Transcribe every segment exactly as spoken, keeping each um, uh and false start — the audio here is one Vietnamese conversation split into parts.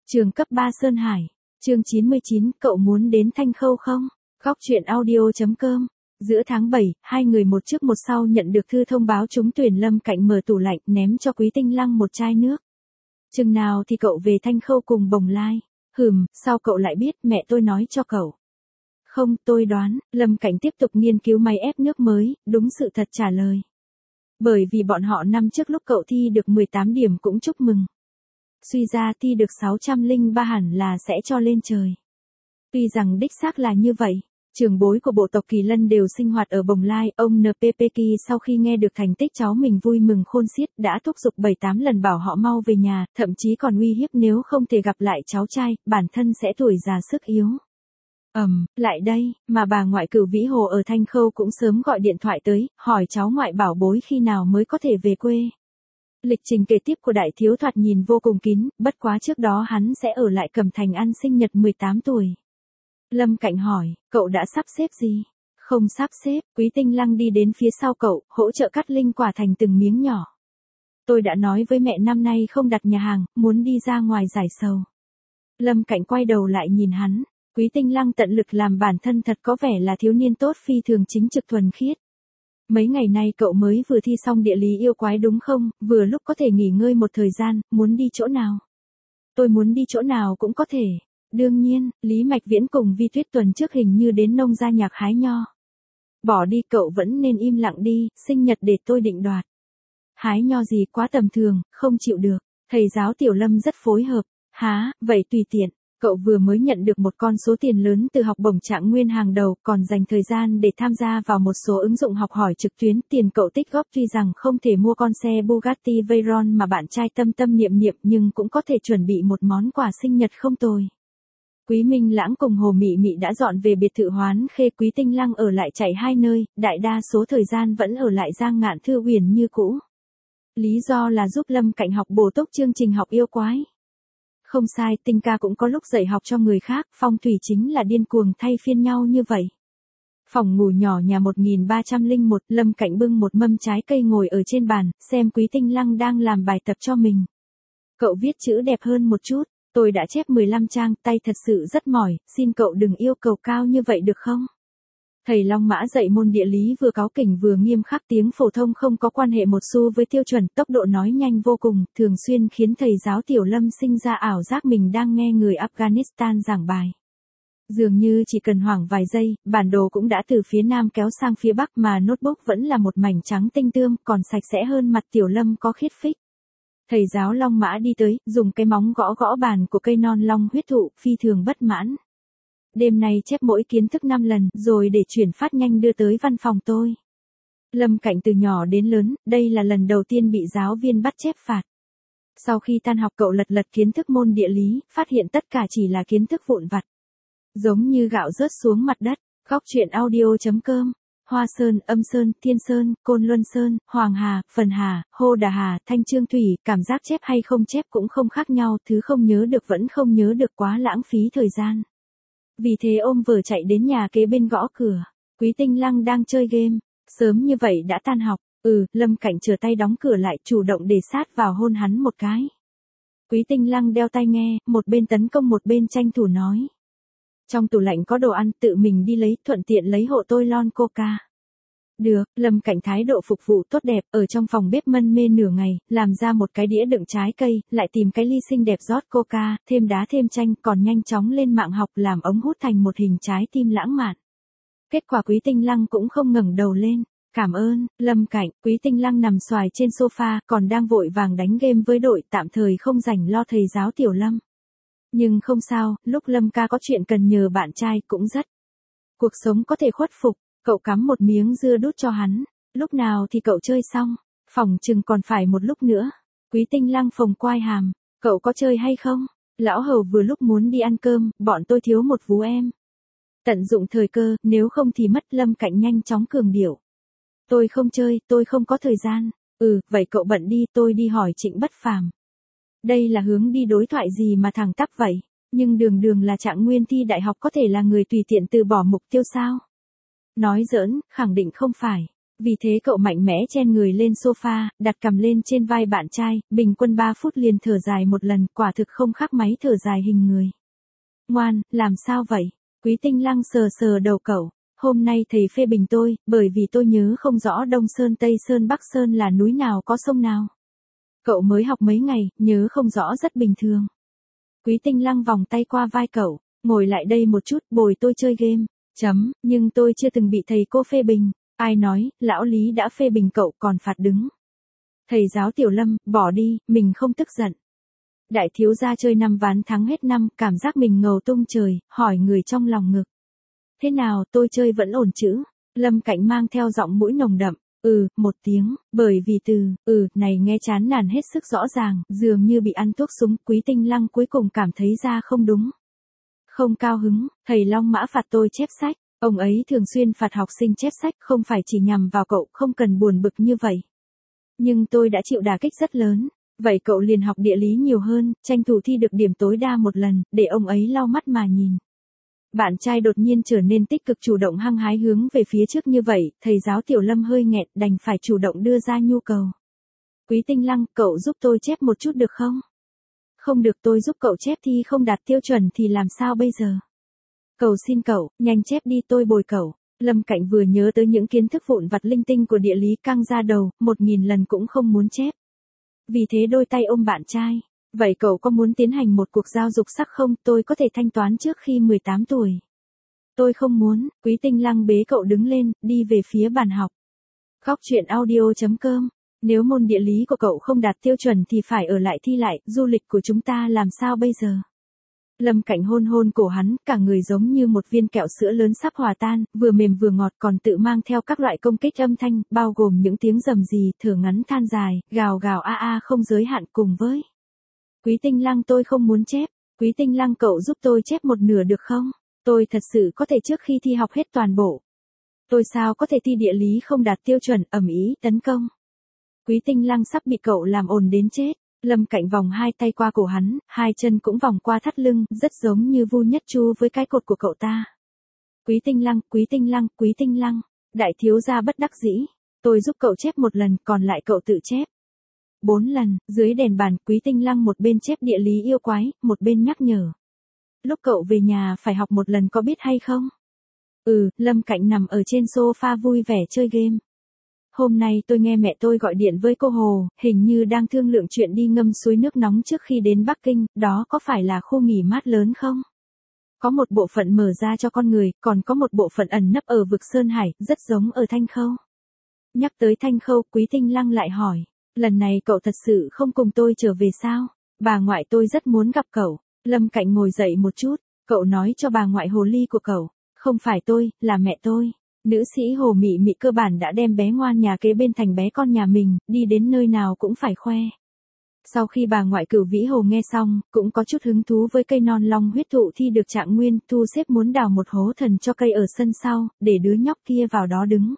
Trường cấp ba Sơn Hải, chương chín mươi chín, cậu muốn đến Thanh Khâu không? Góc truyện audio.com. Giữa tháng bảy, hai người một trước một sau nhận được thư thông báo trúng tuyển. Lâm Cạnh mở tủ lạnh ném cho Quý Tinh Lăng một chai nước. Chừng nào thì cậu về Thanh Khâu cùng Bồng Lai? Hừm, sao cậu lại biết? Mẹ tôi nói cho cậu. Không, tôi đoán. Lâm Cảnh tiếp tục nghiên cứu máy ép nước mới, đúng sự thật trả lời. Bởi vì bọn họ năm trước lúc cậu thi được mười tám điểm cũng chúc mừng. Suy ra thi được sáu trăm lẻ ba hẳn là sẽ cho lên trời. Tuy rằng đích xác là như vậy, trưởng bối của bộ tộc Kỳ Lân đều sinh hoạt ở Bồng Lai, ông en pê pê Kỳ sau khi nghe được thành tích cháu mình vui mừng khôn xiết đã thúc giục bảy tám lần bảo họ mau về nhà, thậm chí còn uy hiếp nếu không thể gặp lại cháu trai, bản thân sẽ tuổi già sức yếu. Ầm, um, lại đây, mà bà ngoại Cửu Vĩ Hồ ở Thanh Khâu cũng sớm gọi điện thoại tới, hỏi cháu ngoại bảo bối khi nào mới có thể về quê. Lịch trình kế tiếp của đại thiếu thoạt nhìn vô cùng kín, bất quá trước đó hắn sẽ ở lại Cẩm Thành ăn sinh nhật mười tám tuổi. Lâm Cạnh hỏi, cậu đã sắp xếp gì? Không sắp xếp, Quý Tinh Lăng đi đến phía sau cậu, hỗ trợ cắt linh quả thành từng miếng nhỏ. Tôi đã nói với mẹ năm nay không đặt nhà hàng, muốn đi ra ngoài giải sầu. Lâm Cạnh quay đầu lại nhìn hắn, Quý Tinh Lăng tận lực làm bản thân thật có vẻ là thiếu niên tốt phi thường chính trực thuần khiết. Mấy ngày nay cậu mới vừa thi xong địa lý yêu quái đúng không, vừa lúc có thể nghỉ ngơi một thời gian, muốn đi chỗ nào? Tôi muốn đi chỗ nào cũng có thể. Đương nhiên, Lý Mạch Viễn cùng Vi Tuyết tuần trước hình như đến nông gia nhạc hái nho. Bỏ đi, cậu vẫn nên im lặng đi, sinh nhật để tôi định đoạt. Hái nho gì quá tầm thường, không chịu được. Thầy giáo Tiểu Lâm rất phối hợp. Há, vậy tùy tiện. Cậu vừa mới nhận được một con số tiền lớn từ học bổng trạng nguyên hàng đầu, còn dành thời gian để tham gia vào một số ứng dụng học hỏi trực tuyến. Tiền cậu tích góp tuy rằng không thể mua con xe Bugatti Veyron mà bạn trai tâm tâm niệm niệm, nhưng cũng có thể chuẩn bị một món quà sinh nhật không tồi. Quý Minh Lãng cùng Hồ Mị Mị đã dọn về biệt thự Hoán Khê, Quý Tinh Lăng ở lại chạy hai nơi, đại đa số thời gian vẫn ở lại Giang Ngạn Thư Uyển như cũ. Lý do là giúp Lâm Cạnh học bổ túc chương trình học yêu quái. Không sai, Tinh ca cũng có lúc dạy học cho người khác, phong thủy chính là điên cuồng thay phiên nhau như vậy. Phòng ngủ nhỏ nhà một nghìn ba trăm lẻ một, Lâm Cạnh bưng một mâm trái cây ngồi ở trên bàn, xem Quý Tinh Lăng đang làm bài tập cho mình. Cậu viết chữ đẹp hơn một chút, tôi đã chép mười lăm trang, tay thật sự rất mỏi, xin cậu đừng yêu cầu cao như vậy được không? Thầy Long Mã dạy môn địa lý vừa cáu kỉnh vừa nghiêm khắc, tiếng phổ thông không có quan hệ một xu với tiêu chuẩn, tốc độ nói nhanh vô cùng, thường xuyên khiến thầy giáo Tiểu Lâm sinh ra ảo giác mình đang nghe người Afghanistan giảng bài. Dường như chỉ cần hoảng vài giây, bản đồ cũng đã từ phía nam kéo sang phía bắc mà notebook vẫn là một mảnh trắng tinh tươm, còn sạch sẽ hơn mặt Tiểu Lâm có khiết phích. Thầy giáo Long Mã đi tới, dùng cái móng gõ gõ bàn của cây non long huyết thụ, phi thường bất mãn. Đêm nay chép mỗi kiến thức năm lần, rồi để chuyển phát nhanh đưa tới văn phòng tôi. Lâm Cạnh từ nhỏ đến lớn, đây là lần đầu tiên bị giáo viên bắt chép phạt. Sau khi tan học cậu lật lật kiến thức môn địa lý, phát hiện tất cả chỉ là kiến thức vụn vặt. Giống như gạo rớt xuống mặt đất. Góc truyện audio.com. Hoa Sơn, Âm Sơn, Thiên Sơn, Côn Luân Sơn, Hoàng Hà, Phần Hà, Hô Đà Hà, Thanh Trương Thủy, cảm giác chép hay không chép cũng không khác nhau, thứ không nhớ được vẫn không nhớ được, quá lãng phí thời gian. Vì thế ôm vở chạy đến nhà kế bên gõ cửa. Quý Tinh Lăng đang chơi game. Sớm như vậy đã tan học. Ừ, Lâm Cạnh chờ tay đóng cửa lại, chủ động để sát vào hôn hắn một cái. Quý Tinh Lăng đeo tai nghe, một bên tấn công một bên tranh thủ nói. Trong tủ lạnh có đồ ăn, tự mình đi lấy, thuận tiện lấy hộ tôi lon coca. Được, Lâm Cạnh thái độ phục vụ tốt đẹp, ở trong phòng bếp mân mê nửa ngày, làm ra một cái đĩa đựng trái cây, lại tìm cái ly xinh đẹp rót coca, thêm đá thêm chanh, còn nhanh chóng lên mạng học làm ống hút thành một hình trái tim lãng mạn. Kết quả Quý Tinh Lăng cũng không ngẩng đầu lên. Cảm ơn, Lâm Cạnh. Quý Tinh Lăng nằm xoài trên sofa, còn đang vội vàng đánh game với đội, tạm thời không rảnh lo thầy giáo Tiểu Lâm. Nhưng không sao, lúc Lâm ca có chuyện cần nhờ bạn trai cũng rất. Cuộc sống có thể khuất phục. Cậu cắm một miếng dưa đút cho hắn. Lúc nào thì cậu chơi xong? Phòng chừng còn phải một lúc nữa. Quý Tinh Lăng phồng quai hàm. Cậu có chơi hay không? Lão Hầu vừa lúc muốn đi ăn cơm, bọn tôi thiếu một vú em. Tận dụng thời cơ, nếu không thì mất. Lâm Cạnh nhanh chóng cường điệu. Tôi không chơi, tôi không có thời gian. Ừ, vậy cậu bận đi, tôi đi hỏi Trịnh Bất Phàm. Đây là hướng đi đối thoại gì mà thẳng tắp vậy? Nhưng đường đường là trạng nguyên thi đại học có thể là người tùy tiện từ bỏ mục tiêu sao? Nói giỡn, khẳng định không phải. Vì thế cậu mạnh mẽ chen người lên sofa, đặt cằm lên trên vai bạn trai, bình quân ba phút liền thở dài một lần, quả thực không khác máy thở dài hình người. Ngoan, làm sao vậy? Quý Tinh Lăng sờ sờ đầu cậu. Hôm nay thầy phê bình tôi, bởi vì tôi nhớ không rõ Đông Sơn Tây Sơn Bắc Sơn là núi nào có sông nào. Cậu mới học mấy ngày, nhớ không rõ rất bình thường. Quý Tinh Lăng vòng tay qua vai cậu, ngồi lại đây một chút, bồi tôi chơi game. Chấm, nhưng tôi chưa từng bị thầy cô phê bình. Ai nói, lão Lý đã phê bình cậu còn phạt đứng. Thầy giáo Tiểu Lâm, bỏ đi, mình không tức giận. Đại thiếu gia chơi năm ván thắng hết năm, cảm giác mình ngầu tung trời, hỏi người trong lòng ngực. Thế nào, tôi chơi vẫn ổn chứ? Lâm Cạnh mang theo giọng mũi nồng đậm. Ừ, một tiếng, bởi vì từ, ừ, này nghe chán nản hết sức rõ ràng, dường như bị ăn thuốc súng. Quý Tinh Lăng cuối cùng cảm thấy ra không đúng. Không cao hứng, thầy Long Mã phạt tôi chép sách. Ông ấy thường xuyên phạt học sinh chép sách, không phải chỉ nhằm vào cậu, không cần buồn bực như vậy. Nhưng tôi đã chịu đả kích rất lớn. Vậy cậu liền học địa lý nhiều hơn, tranh thủ thi được điểm tối đa một lần, để ông ấy lau mắt mà nhìn. Bạn trai đột nhiên trở nên tích cực chủ động hăng hái hướng về phía trước như vậy, thầy giáo Tiểu Lâm hơi nghẹn, đành phải chủ động đưa ra nhu cầu. Quý Tinh Lăng, cậu giúp tôi chép một chút được không? Không được, tôi giúp cậu chép thi không đạt tiêu chuẩn thì làm sao bây giờ? Cầu xin cậu, nhanh chép đi, tôi bồi cậu. Lâm Cạnh vừa nhớ tới những kiến thức vụn vặt linh tinh của địa lý căng ra đầu, một nghìn lần cũng không muốn chép. Vì thế đôi tay ôm bạn trai. Vậy cậu có muốn tiến hành một cuộc giao dục sắc không? Tôi có thể thanh toán trước khi mười tám tuổi. Tôi không muốn. Quý Tinh Lăng bế cậu đứng lên, đi về phía bàn học. Góc truyện audio chấm com. Nếu môn địa lý của cậu không đạt tiêu chuẩn thì phải ở lại thi lại, du lịch của chúng ta làm sao bây giờ? Lâm Cạnh hôn hôn cổ hắn, cả người giống như một viên kẹo sữa lớn sắp hòa tan, vừa mềm vừa ngọt, còn tự mang theo các loại công kích âm thanh, bao gồm những tiếng rầm rì, thở ngắn than dài, gào gào a a không giới hạn cùng với. Quý Tinh Lăng, tôi không muốn chép. Quý Tinh Lăng, cậu giúp tôi chép một nửa được không? Tôi thật sự có thể trước khi thi học hết toàn bộ. Tôi sao có thể thi địa lý không đạt tiêu chuẩn, ầm ĩ tấn công. Quý Tinh Lăng sắp bị cậu làm ồn đến chết. Lâm Cạnh vòng hai tay qua cổ hắn, hai chân cũng vòng qua thắt lưng, rất giống như Vu Nhất Chu với cái cột của cậu ta. Quý Tinh Lăng, Quý Tinh Lăng, Quý Tinh Lăng. Đại thiếu gia bất đắc dĩ. Tôi giúp cậu chép một lần, còn lại cậu tự chép. Bốn lần, dưới đèn bàn, Quý Tinh Lăng một bên chép địa lý yêu quái, một bên nhắc nhở. Lúc cậu về nhà phải học một lần, có biết hay không? Ừ, Lâm Cạnh nằm ở trên sofa vui vẻ chơi game. Hôm nay tôi nghe mẹ tôi gọi điện với cô Hồ, hình như đang thương lượng chuyện đi ngâm suối nước nóng trước khi đến Bắc Kinh, đó có phải là khu nghỉ mát lớn không? Có một bộ phận mở ra cho con người, còn có một bộ phận ẩn nấp ở vực Sơn Hải, rất giống ở Thanh Khâu. Nhắc tới Thanh Khâu, Quý Tinh Lăng lại hỏi, lần này cậu thật sự không cùng tôi trở về sao? Bà ngoại tôi rất muốn gặp cậu. Lâm Cạnh ngồi dậy một chút, cậu nói cho bà ngoại hồ ly của cậu, không phải tôi, là mẹ tôi. Nữ sĩ Hồ Mị Mị cơ bản đã đem bé ngoan nhà kế bên thành bé con nhà mình, đi đến nơi nào cũng phải khoe. Sau khi bà ngoại Cửu Vĩ Hồ nghe xong, cũng có chút hứng thú với cây non long huyết thụ thi được trạng nguyên, thu xếp muốn đào một hố thần cho cây ở sân sau, để đứa nhóc kia vào đó đứng.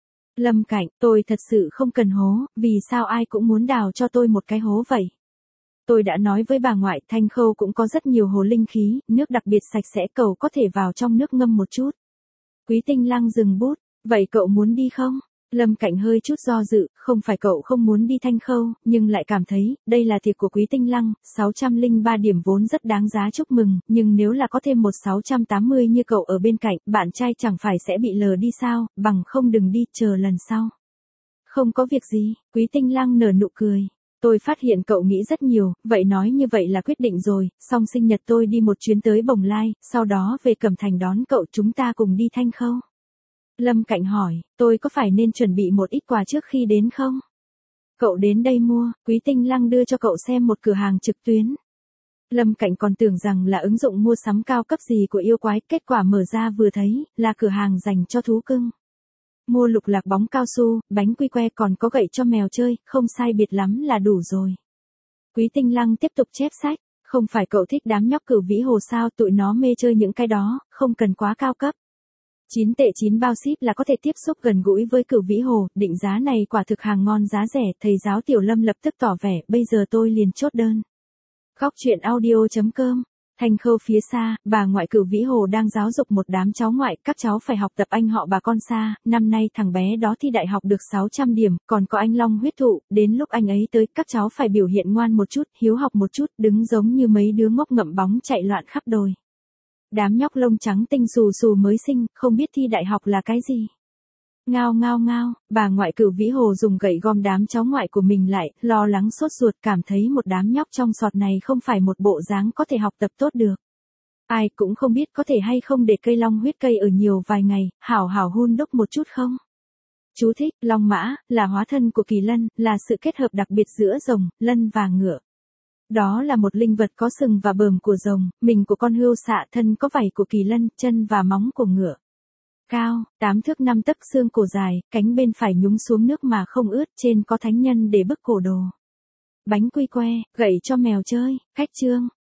Lâm Cạnh, tôi thật sự không cần hố, vì sao ai cũng muốn đào cho tôi một cái hố vậy? Tôi đã nói với bà ngoại, Thanh Khâu cũng có rất nhiều hồ linh khí, nước đặc biệt sạch sẽ, cậu có thể vào trong nước ngâm một chút. Quý Tinh Lăng dừng bút, vậy cậu muốn đi không? Lâm Cạnh hơi chút do dự, không phải cậu không muốn đi Thanh Khâu, nhưng lại cảm thấy, đây là thiệp của Quý Tinh Lăng, sáu trăm lẻ ba điểm vốn rất đáng giá chúc mừng, nhưng nếu là có thêm một sáu trăm tám mươi như cậu ở bên cạnh, bạn trai chẳng phải sẽ bị lờ đi sao, bằng không đừng đi, chờ lần sau. Không có việc gì, Quý Tinh Lăng nở nụ cười. Tôi phát hiện cậu nghĩ rất nhiều, vậy nói như vậy là quyết định rồi, xong sinh nhật tôi đi một chuyến tới Bồng Lai, sau đó về Cẩm Thành đón cậu, chúng ta cùng đi Thanh Khâu. Lâm Cạnh hỏi, tôi có phải nên chuẩn bị một ít quà trước khi đến không? Cậu đến đây mua, Quý Tinh Lăng đưa cho cậu xem một cửa hàng trực tuyến. Lâm Cạnh còn tưởng rằng là ứng dụng mua sắm cao cấp gì của yêu quái, kết quả mở ra vừa thấy, là cửa hàng dành cho thú cưng. Mua lục lạc bóng cao su, bánh quy que, còn có gậy cho mèo chơi, không sai biệt lắm là đủ rồi. Quý Tinh Lăng tiếp tục chép sách, không phải cậu thích đám nhóc Cửu Vĩ Hồ sao, tụi nó mê chơi những cái đó, không cần quá cao cấp. chín tệ chín bao ship là có thể tiếp xúc gần gũi với Cửu Vĩ Hồ, định giá này quả thực hàng ngon giá rẻ, thầy giáo Tiểu Lâm lập tức tỏ vẻ, bây giờ tôi liền chốt đơn. Góc truyện audio chấm com Thanh khâu phía xa, bà ngoại Cửu Vĩ Hồ đang giáo dục một đám cháu ngoại, các cháu phải học tập anh họ bà con xa, năm nay thằng bé đó thi đại học được sáu trăm điểm, còn có anh Long huyết thụ, đến lúc anh ấy tới, các cháu phải biểu hiện ngoan một chút, hiếu học một chút, đứng giống như mấy đứa ngốc ngậm bóng chạy loạn khắp đồi. Đám nhóc lông trắng tinh xù xù mới sinh, không biết thi đại học là cái gì. Ngao ngao ngao, bà ngoại Cửu Vĩ Hồ dùng gậy gom đám cháu ngoại của mình lại, lo lắng sốt ruột, cảm thấy một đám nhóc trong sọt này không phải một bộ dáng có thể học tập tốt được. Ai cũng không biết có thể hay không để cây long huyết cây ở nhiều vài ngày, hảo hảo hun đúc một chút không. Chú thích, long mã, là hóa thân của kỳ lân, là sự kết hợp đặc biệt giữa rồng, lân và ngựa. Đó là một linh vật có sừng và bờm của rồng, mình của con hươu xạ, thân có vảy của kỳ lân, chân và móng của ngựa. Cao, tám thước năm tấc, xương cổ dài, cánh bên phải nhúng xuống nước mà không ướt, trên có thánh nhân để bức cổ đồ. Bánh quy que, gậy cho mèo chơi, khách trương,